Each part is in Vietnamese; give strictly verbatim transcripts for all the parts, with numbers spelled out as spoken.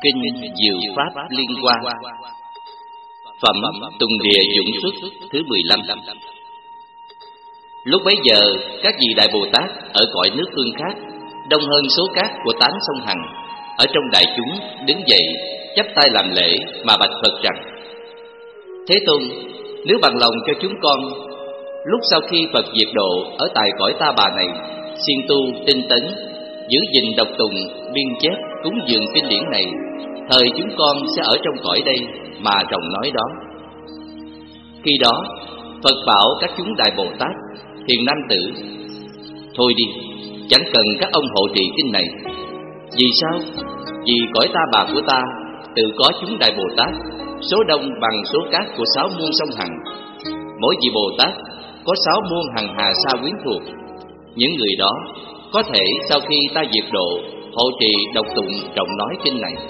Kinh Diệu Pháp Liên Hoa. Phẩm Tùng Địa Dũng Xuất thứ mười lăm. Lúc bấy giờ, các vị Đại Bồ Tát ở cõi nước phương khác, đông hơn số cát của tám sông Hằng, ở trong đại chúng đứng dậy, chắp tay làm lễ mà bạch Phật rằng: Thế Tôn, nếu bằng lòng cho chúng con, lúc sau khi Phật diệt độ ở tại cõi Ta Bà này, siêng tu tinh tấn, giữ gìn đọc tùng, biên chép, cúng dường kinh điển này, thời chúng con sẽ ở trong cõi đây mà rộng nói đó. Khi đó, Phật bảo các chúng Đại Bồ Tát, Thiền Nam Tử: Thôi đi, chẳng cần các ông hộ trì kinh này. Vì sao? Vì cõi Ta Bà của ta tự có chúng Đại Bồ Tát, số đông bằng số cát của sáu muôn sông Hằng. Mỗi vị Bồ Tát có sáu muôn hằng hà sa quyến thuộc. Những người đó có thể sau khi ta diệt độ, hộ trì đọc tụng trọng nói kinh này.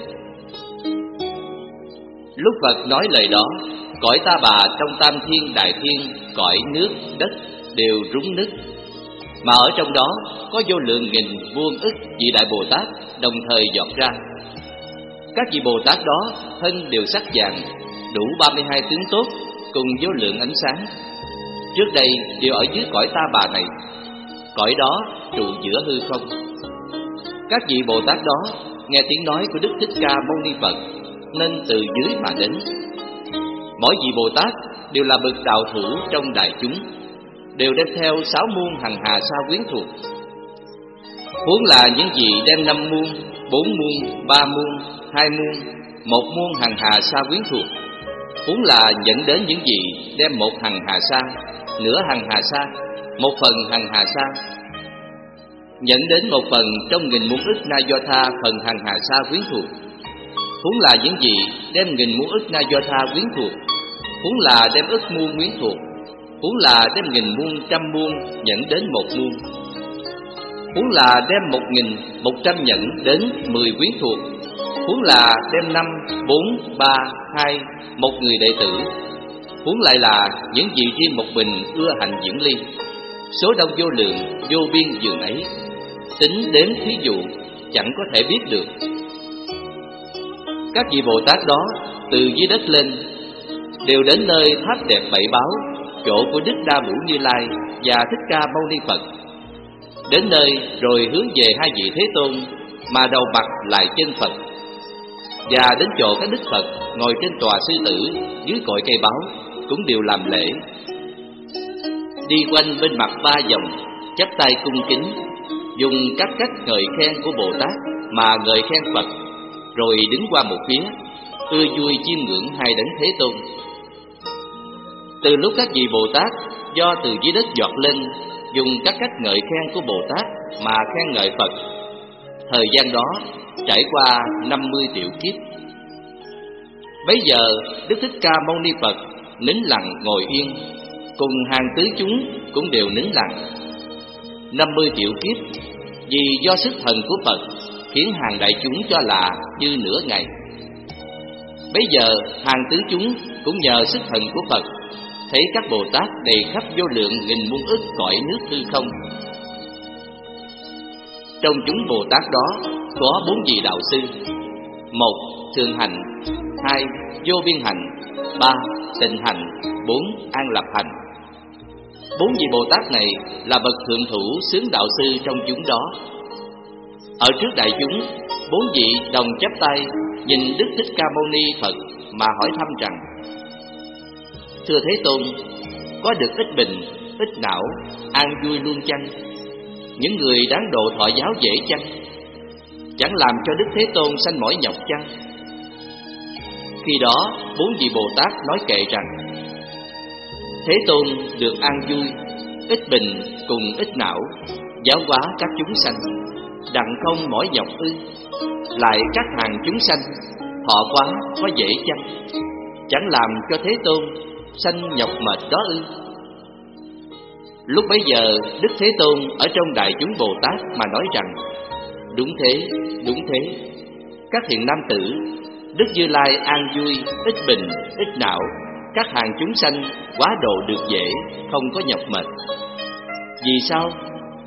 Lúc Phật nói lời đó, cõi Ta Bà trong tam thiên đại thiên, cõi nước đất đều rúng nứt. Mà ở trong đó có vô lượng nghìn vuông ức vị Đại Bồ Tát đồng thời dọt ra. Các vị Bồ Tát đó thân đều sắc vàng, đủ ba mươi hai tướng tốt, cùng vô lượng ánh sáng. Trước đây đều ở dưới cõi Ta Bà này, cõi đó trụ giữa hư không. Các vị Bồ Tát đó nghe tiếng nói của Đức Thích Ca Mâu Ni Phật nên từ dưới mà đến. Mỗi vị Bồ Tát đều là bậc đạo thủ trong đại chúng, đều đem theo sáu muôn hằng hà sa quyến thuộc. Huống là những vị đem năm muôn, bốn muôn, ba muôn, hai muôn, một muôn hằng hà sa quyến thuộc. Huống là dẫn đến những vị đem một hằng hà sa, nửa hằng hà sa, một phần hằng hà sa, dẫn đến một phần trong nghìn muôn ức na do tha phần hằng hà sa quyến thuộc. Huống là những vị đem nghìn muôn ức na do tha quyến thuộc. Huống là đem ức muôn quyến thuộc. Huống là đem nghìn muôn trăm muôn dẫn đến một muôn. Huống là đem một nghìn một trăm nhận đến mười quyến thuộc. Huống là đem năm, bốn, ba, hai, một người đệ tử. Huống lại là những vị riêng một bình ưa hạnh diễn ly. Số đông vô lượng, vô biên dường ấy, tính đếm thí dụ chẳng có thể biết được. Các vị Bồ Tát đó từ dưới đất lên, đều đến nơi tháp đẹp bảy báo, chỗ của Đức Đa Vũ Như Lai và Thích Ca Mâu Ni Phật. Đến nơi rồi hướng về hai vị Thế Tôn mà đầu mặt lại chân Phật, và đến chỗ các Đức Phật ngồi trên tòa sư tử dưới cội cây báo cũng đều làm lễ. Đi quanh bên mặt ba vòng, chắp tay cung kính, dùng các cách ngợi khen của Bồ Tát mà ngợi khen Phật, rồi đứng qua một phía, ưa vui chiêm ngưỡng hai đấng Thế Tôn. Từ lúc các vị Bồ Tát do từ dưới đất giọt lên, dùng các cách ngợi khen của Bồ Tát mà khen ngợi Phật, thời gian đó trải qua năm mươi triệu kiếp. Bấy giờ Đức Thích Ca Mâu Ni Phật nín lặng ngồi yên, cùng hàng tứ chúng cũng đều nín lặng. Năm mươi triệu kiếp, vì do sức thần của Phật khiến hàng đại chúng cho là như nửa ngày. Bấy giờ hàng tứ chúng cũng nhờ sức thần của Phật thấy các Bồ Tát đầy khắp vô lượng nghìn muôn ức cõi nước hư không. Trong chúng Bồ Tát đó có bốn vị đạo sư: một, thường hành; hai, vô biên hành; ba, tịnh hành; bốn, an lập hành. Bốn vị Bồ Tát này là bậc thượng thủ xướng đạo sư trong chúng đó. Ở trước đại chúng, bốn vị đồng chắp tay nhìn Đức Thích Ca Mâu Ni Phật mà hỏi thăm rằng: Thưa Thế Tôn, có được ít bình, ít não, an vui luôn chăng? Những người đáng độ thọ giáo dễ chăng? Chẳng làm cho Đức Thế Tôn sanh mỏi nhọc chăng? Khi đó bốn vị Bồ Tát nói kệ rằng: Thế Tôn được an vui, ít bình cùng ít não, giáo hóa các chúng sanh, đặng không mỏi nhọc ư? Lại các hàng chúng sanh thọ quá có dễ chăng? Chẳng làm cho Thế Tôn sanh nhọc mệt đó ư? Lúc bấy giờ Đức Thế Tôn ở trong đại chúng Bồ Tát mà nói rằng: Đúng thế, đúng thế. Các thiện nam tử, Đức Như Lai an vui, ít bình, ít não, các hàng chúng sanh quá độ được dễ, không có nhọc mệt. Vì sao?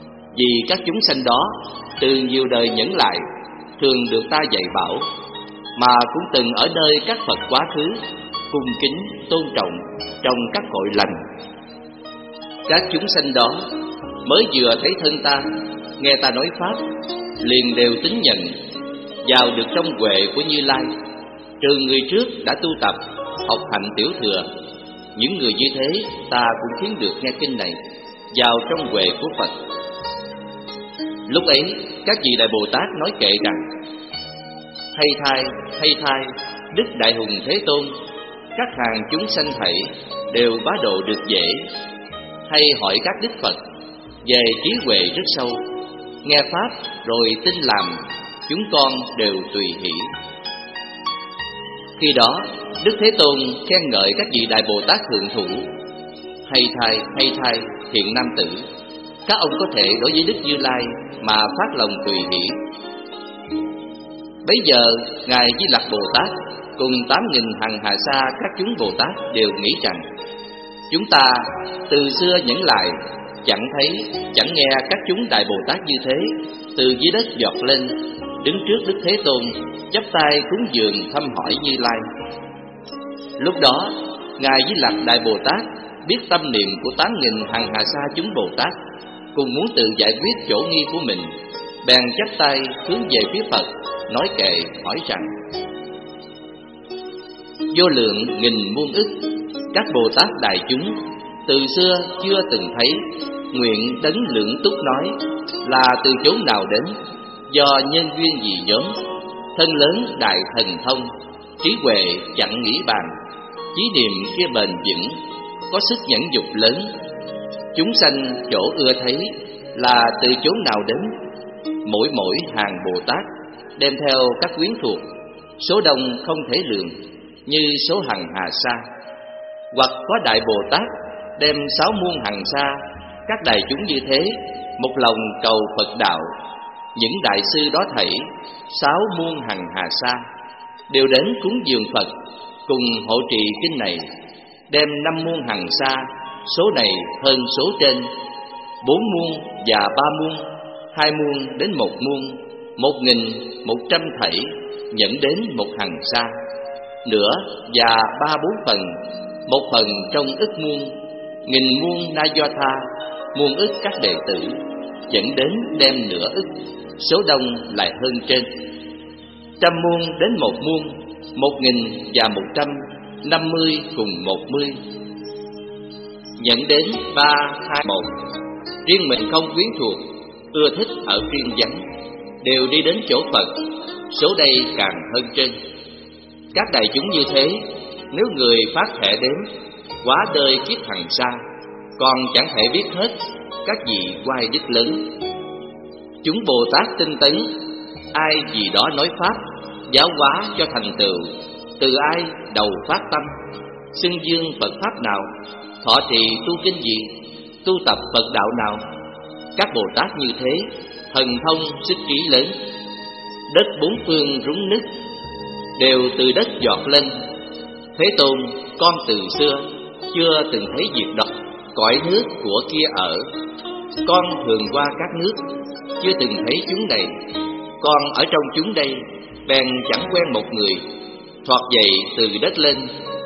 Vì các chúng sanh đó từ nhiều đời nhẫn lại, thường được ta dạy bảo, mà cũng từng ở nơi các Phật quá khứ, cung kính, tôn trọng trong các cội lành. Các chúng sanh đó mới vừa thấy thân ta, nghe ta nói Pháp, liền đều tín nhận, vào được trong huệ của Như Lai. Trừ người trước đã tu tập, học hành tiểu thừa, những người như thế ta cũng khiến được nghe kinh này, vào trong huệ của Phật. Lúc ấy, các vị Đại Bồ Tát nói kệ rằng: Hay thay, hay thay, Đức Đại Hùng Thế Tôn, các hàng chúng sanh thảy đều bá độ được dễ. Hay hỏi các Đức Phật về trí huệ rất sâu, nghe Pháp rồi tin làm, chúng con đều tùy hỷ. Khi đó, Đức Thế Tôn khen ngợi các vị Đại Bồ Tát thượng thủ: Hay thay, hay thay, thiện nam tử, các ông có thể đối với Đức Như Lai mà phát lòng tùy hỷ. Bấy giờ, Ngài Di Lặc Bồ Tát cùng tám nghìn hằng hà sa các chúng Bồ Tát đều nghĩ rằng: Chúng ta từ xưa nhẫn lại, chẳng thấy, chẳng nghe các chúng Đại Bồ Tát như thế, từ dưới đất giọt lên, đứng trước Đức Thế Tôn, chắp tay cúng dường thăm hỏi Như Lai. Lúc đó, Ngài Di Lặc Đại Bồ Tát biết tâm niệm của tám nghìn hằng hà sa chúng Bồ Tát, cùng muốn tự giải quyết chỗ nghi của mình, bèn chắp tay hướng về phía Phật, nói kệ hỏi rằng: Vô lượng nghìn muôn ức các Bồ Tát đại chúng, từ xưa chưa từng thấy, nguyện đấng lượng túc nói, là từ chốn nào đến, do nhân duyên gì nhóm, thân lớn đại thần thông, trí huệ chẳng nghĩ bàn, chí niệm kia bền vững, có sức nhẫn dục lớn. Chúng sanh chỗ ưa thấy, là từ chốn nào đến, mỗi mỗi hàng Bồ Tát đem theo các quyến thuộc, số đông không thể lường, như số hằng hà sa. Hoặc có Đại Bồ Tát đem sáu muôn hằng sa, các đại chúng như thế, một lòng cầu Phật đạo. Những đại sư đó thảy, sáu muôn hằng hà sa, đều đến cúng dường Phật, cùng hộ trì kinh này, đem năm muôn hằng sa, số này hơn số trên, bốn muôn và ba muôn, hai muôn đến một muôn, một nghìn, một trăm thảy, dẫn đến một hằng sa, nửa và ba bốn phần, một phần trong ức muôn, nghìn muôn na do tha, muôn ức các đệ tử, dẫn đến đem nửa ức, số đông lại hơn trên, trăm muôn đến một muôn, một nghìn và một trăm, năm mươi cùng một mươi, dẫn đến ba hai một. Riêng mình không quyến thuộc, ưa thích ở riêng vắng, đều đi đến chỗ Phật, số đây càng hơn trên. Các đại chúng như thế, nếu người phát thệ đếm, quá đời kiếp hằng sa, còn chẳng thể biết hết các vị oai đức lớn. Chúng Bồ Tát tinh tấn, ai gì đó nói Pháp, giáo hóa cho thành tựu, từ ai đầu phát tâm, xưng dương Phật Pháp nào, thọ trì tu kinh gì, tu tập Phật đạo nào. Các Bồ Tát như thế, thần thông sức trí lớn, đất bốn phương rúng nứt, đều từ đất giọt lên. Thế Tôn, con từ xưa chưa từng thấy việc đó, cõi nước của kia ở, con thường qua các nước, chưa từng thấy chúng này. Con ở trong chúng đây, bèn chẳng quen một người, thoạt dậy từ đất lên.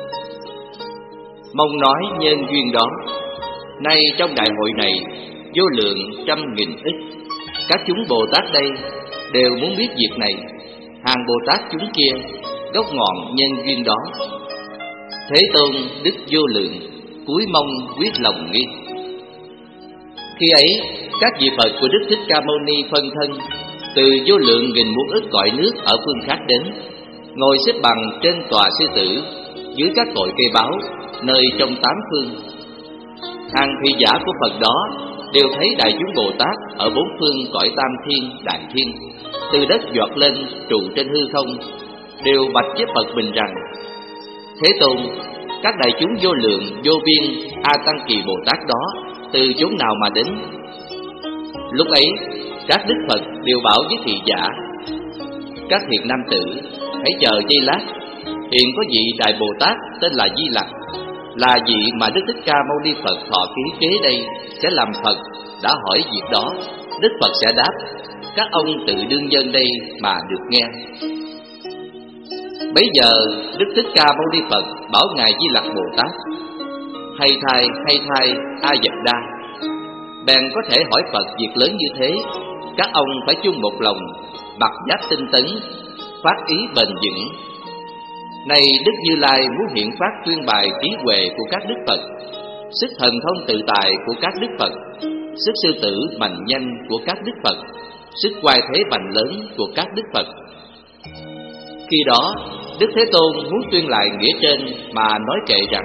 Mong nói nhân duyên đó, nay trong đại hội này, vô lượng trăm nghìn ức các chúng Bồ Tát đây đều muốn biết việc này. Hàng Bồ Tát chúng kia, gốc ngọn nhân duyên đó. Thế Tôn đức vô lượng, cúi mong quyết lòng nghi. Khi ấy, các vị Phật của Đức Thích Ca Mâu Ni phân thân từ vô lượng nghìn muôn ức cõi nước ở phương khác đến, ngồi xếp bằng trên tòa sư tử, dưới các cội cây báo, nơi trong tám phương. Hàng thị giả của Phật đó đều thấy đại chúng Bồ Tát ở bốn phương cõi tam thiên đại thiên, từ đất giọt lên trụ trên hư không, đều bạch với Phật mình rằng: Thế Tôn, các đại chúng vô lượng vô biên A Tăng Kỳ Bồ Tát đó từ chốn nào mà đến? Lúc ấy, các Đức Phật đều bảo với thị giả: Các thiện nam tử, hãy chờ giây lát, hiện có vị Đại Bồ Tát tên là Di Lặc, là vị mà Đức Thích Ca Mâu Ni Phật thọ ký kế đây sẽ làm Phật, đã hỏi việc đó, Đức Phật sẽ đáp, các ông tự đương dân đây mà được nghe. Bấy giờ Đức Thích Ca Mâu Ni Phật bảo ngài Di Lặc Bồ Tát: hay thay, hay thay A Dập Đa. Bèn có thể hỏi Phật việc lớn như thế, các ông phải chung một lòng, mặc giáp tinh tấn, phát ý bền vững. Này Đức Như Lai muốn hiện phát tuyên bài trí huệ của các đức Phật, sức thần thông tự tài của các đức Phật, sức sư tử mạnh nhanh của các đức Phật, sức oai thế mạnh lớn của các đức Phật. Khi đó Đức Thế Tôn muốn tuyên lại nghĩa trên mà nói kệ rằng: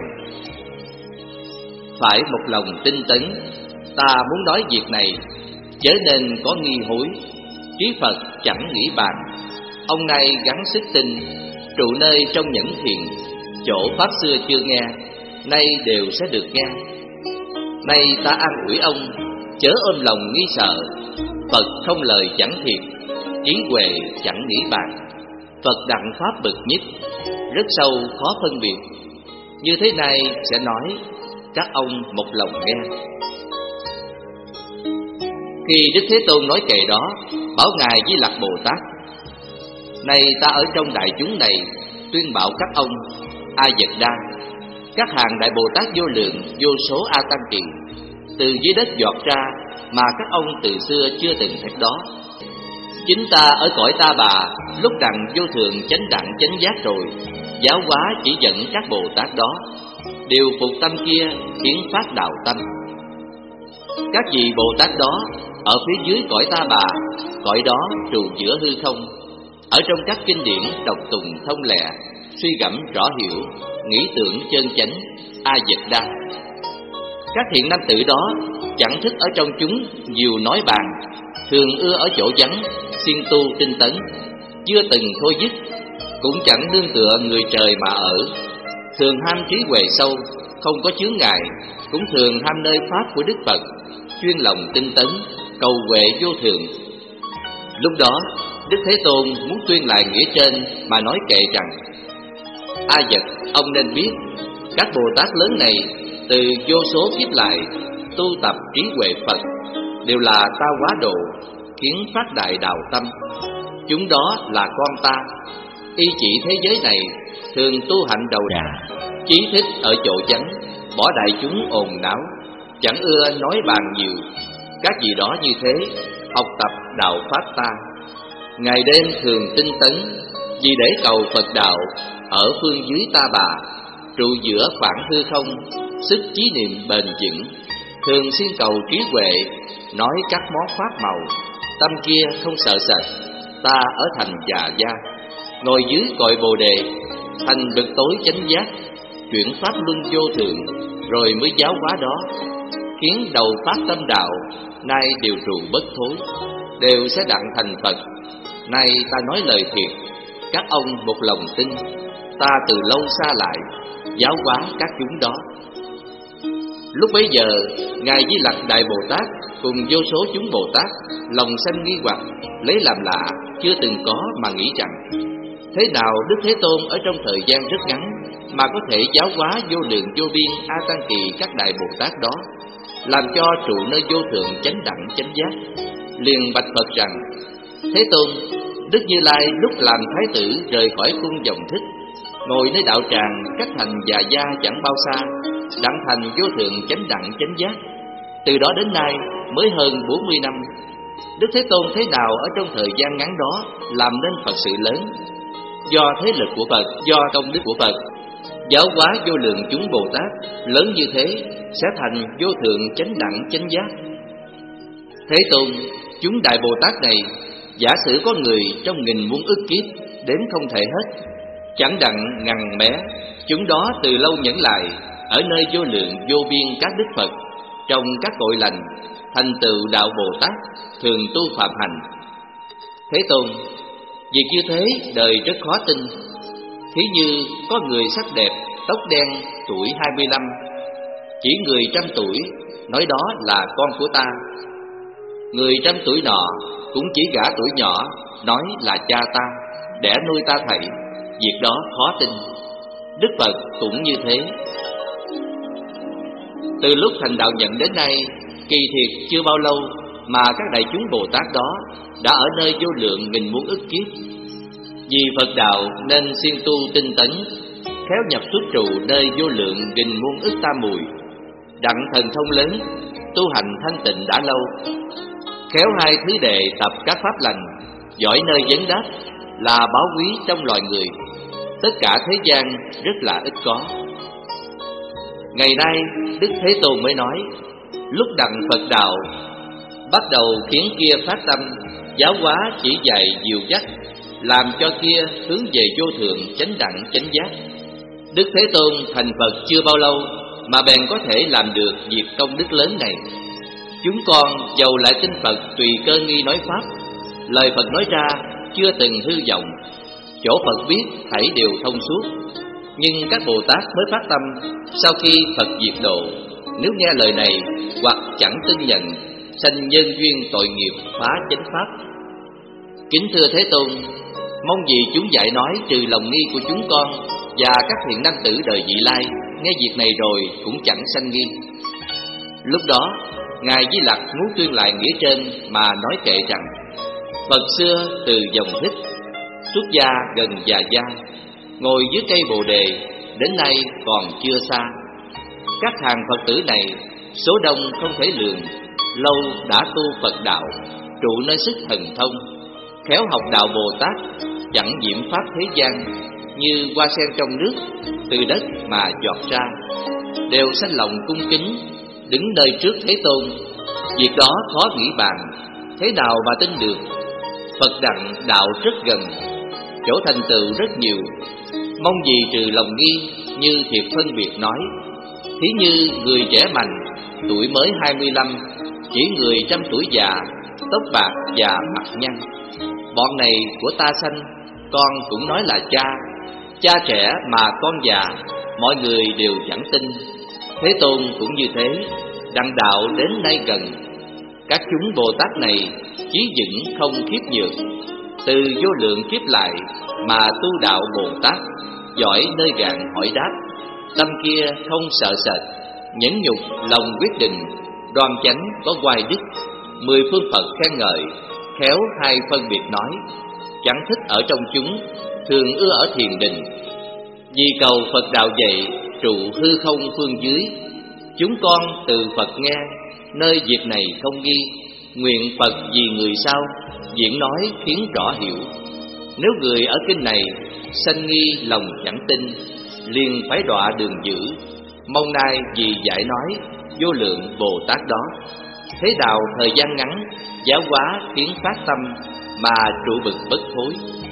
phải một lòng tinh tấn, ta muốn nói việc này, chớ nên có nghi hối. Trí Phật chẳng nghĩ bàn, ông nay gắng sức tinh, trụ nơi trong nhẫn thiền, chỗ pháp xưa chưa nghe, nay đều sẽ được nghe. Nay ta an ủi ông, chớ ôm lòng nghi sợ. Phật không lời chẳng thiệt, trí huệ chẳng nghĩ bàn. Phật đặng pháp bậc nhất, rất sâu khó phân biệt. Như thế này sẽ nói, các ông một lòng nghe. Khi Đức Thế Tôn nói kệ đó, bảo ngài Di Lặc Bồ Tát: này ta ở trong đại chúng này tuyên bảo các ông A Dập Đa, các hàng đại Bồ Tát vô lượng vô số A Tăng Kỳ từ dưới đất giọt ra mà các ông từ xưa chưa từng thấy đó. Chính ta ở cõi Ta Bà lúc đặng vô thường chánh đẳng chánh giác rồi, giáo hóa chỉ dẫn các Bồ Tát đó, đều phục tâm kia khiến phát đạo tâm. Các vị Bồ Tát đó ở phía dưới cõi Ta Bà, cõi đó trụ giữa hư không, ở trong các kinh điển đọc tùng thông lẹ, suy gẫm rõ hiểu, nghĩ tưởng chân chánh A Dập Đa. Các thiện nam tử đó chẳng thích ở trong chúng nhiều nói bàn, thường ưa ở chỗ vắng, siêng tu tinh tấn, chưa từng thôi dứt, cũng chẳng nương tựa người trời mà ở. Thường ham trí huệ sâu, không có chướng ngại, cũng thường ham nơi pháp của Đức Phật, chuyên lòng tinh tấn, cầu huệ vô thường. Lúc đó Đức Thế Tôn muốn tuyên lại nghĩa trên mà nói kệ rằng: A Dập, ông nên biết, các Bồ Tát lớn này từ vô số kiếp lại tu tập trí huệ Phật, đều là ta hóa độ, khiến phát đại đạo tâm. Chúng đó là con ta, y chỉ thế giới này, thường tu hạnh đầu đà, chí thích ở chỗ vắng, bỏ đại chúng ồn náo, chẳng ưa nói bàn nhiều. Các vị đó như thế, học tập đạo pháp ta, ngày đêm thường tinh tấn, vì để cầu Phật đạo ở phương dưới Ta Bà, trụ giữa khoảng hư không, sức chí niệm bền vững, thường xin cầu trí huệ, nói các món pháp màu, tâm kia không sợ sệt. Ta ở thành Già Gia, ngồi dưới cội Bồ Đề, thành bậc tối chánh giác, chuyển pháp luân vô thường, rồi mới giáo hóa đó, khiến đầu phát tâm đạo, nay đều trụ bất thối, đều sẽ đặng thành Phật. Nay ta nói lời thiệt, các ông một lòng tin, ta từ lâu xa lại, giáo hóa các chúng đó. Lúc bấy giờ, ngài Di Lặc Đại Bồ Tát cùng vô số chúng Bồ Tát lòng sanh nghi hoặc, lấy làm lạ, chưa từng có mà nghĩ rằng: thế nào Đức Thế Tôn ở trong thời gian rất ngắn mà có thể giáo hóa vô lượng vô biên A Tăng Kỳ các đại Bồ Tát đó, làm cho trụ nơi vô thượng chánh đẳng chánh giác? Liền bạch Phật rằng: Thế Tôn, Đức Như Lai lúc làm thái tử rời khỏi cung dòng thích, ngồi nơi đạo tràng cách thành Già Gia chẳng bao xa, đặng thành vô thượng chánh đẳng chánh giác. Từ đó đến nay mới hơn bốn mươi năm. Đức Thế Tôn thế nào ở trong thời gian ngắn đó làm nên Phật sự lớn? Do thế lực của Phật, do công đức của Phật, giáo hóa vô lượng chúng Bồ Tát lớn như thế, sẽ thành vô thượng chánh đẳng chánh giác. Thế Tôn, chúng đại Bồ Tát này, giả sử có người trong nghìn muôn ức kiếp đến không thể hết, chẳng đặng ngằn mé, chúng đó từ lâu nhẫn lại ở nơi vô lượng vô biên các đức Phật, trong các cội lành, thành tựu đạo Bồ Tát, thường tu phạm hành. Thế Tôn, việc như thế đời rất khó tin. Thí như có người sắc đẹp, tóc đen, tuổi hai mươi lăm, chỉ người trăm tuổi, nói đó là con của ta. Người trăm tuổi nọ cũng chỉ gã tuổi nhỏ, nói là cha ta, đẻ nuôi ta thầy. Việc đó khó tin. Đức Phật cũng như thế. Từ lúc thành đạo nhận đến nay, kỳ thiệt chưa bao lâu mà các đại chúng Bồ Tát đó đã ở nơi vô lượng nghìn muôn ức kiếp. Vì Phật đạo nên siêng tu tinh tấn, khéo nhập xuất trụ nơi vô lượng nghìn muôn ức tam mùi. Đặng thần thông lớn, tu hành thanh tịnh đã lâu. Khéo hai thứ đệ tập các pháp lành, giỏi nơi vấn đáp, là báo quý trong loài người. Tất cả thế gian rất là ít có. Ngày nay Đức Thế Tôn mới nói, lúc đặng Phật đạo bắt đầu khiến kia phát tâm, giáo hóa chỉ dạy dìu dắt, làm cho kia hướng về vô thượng chánh đẳng chánh giác. Đức Thế Tôn thành Phật chưa bao lâu mà bèn có thể làm được việc công đức lớn này. Chúng con dầu lại tin Phật tùy cơ nghi nói pháp, lời Phật nói ra chưa từng hư vọng, chỗ Phật biết thảy đều thông suốt. Nhưng các Bồ Tát mới phát tâm, sau khi Phật diệt độ, nếu nghe lời này hoặc chẳng tin nhận, sanh nhân duyên tội nghiệp phá chánh pháp. Kính thưa Thế Tôn, mong gì chúng dạy nói trừ lòng nghi của chúng con, và các thiện nam tử đời vị lai nghe việc này rồi cũng chẳng sanh nghi. Lúc đó Ngài Di Lặc muốn tuyên lại nghĩa trên mà nói kệ rằng, Phật xưa từ dòng Thích xuất gia gần già gia, ngồi dưới cây Bồ Đề đến nay còn chưa xa. Các hàng Phật tử này số đông không thể lường, lâu đã tu Phật đạo, trụ nơi sức thần thông, khéo học đạo Bồ Tát, chẳng nhiễm pháp thế gian, như hoa sen trong nước, từ đất mà giọt ra, đều sanh lòng cung kính, đứng nơi trước Thế Tôn. Việc đó khó nghĩ bàn, thế nào mà tin được? Phật đặng đạo rất gần, chỗ thành tựu rất nhiều, mong gì trừ lòng nghi như thiệt phân biệt nói. Thí như người trẻ mạnh, tuổi mới hai mươi lăm, chỉ người trăm tuổi già, tóc bạc và mặt nhăn. Bọn này của ta sanh, con cũng nói là cha. Cha trẻ mà con già, mọi người đều chẳng tin. Thế Tôn cũng như thế, đặng đạo đến nay gần. Các chúng Bồ Tát này chí vững không khiếp nhược, từ vô lượng kiếp lại mà tu đạo Bồ Tát, giỏi nơi gạn hỏi đáp. Tâm kia không sợ sệt, nhẫn nhục lòng quyết định, đoan chánh có oai đức, mười phương Phật khen ngợi, khéo hai phân biệt nói. Chẳng thích ở trong chúng, thường ưa ở thiền định. Vì cầu Phật đạo dạy, trụ hư không phương dưới. Chúng con từ Phật nghe, nơi việc này không nghi. Nguyện Phật vì người sau, diễn nói khiến rõ hiểu. Nếu người ở kinh này sanh nghi lòng chẳng tin, liền phải đọa đường dữ. Mong nay vì giải nói vô lượng Bồ Tát đó, thế đạo thời gian ngắn, giáo hóa khiến phát tâm mà trụ bực bất thối.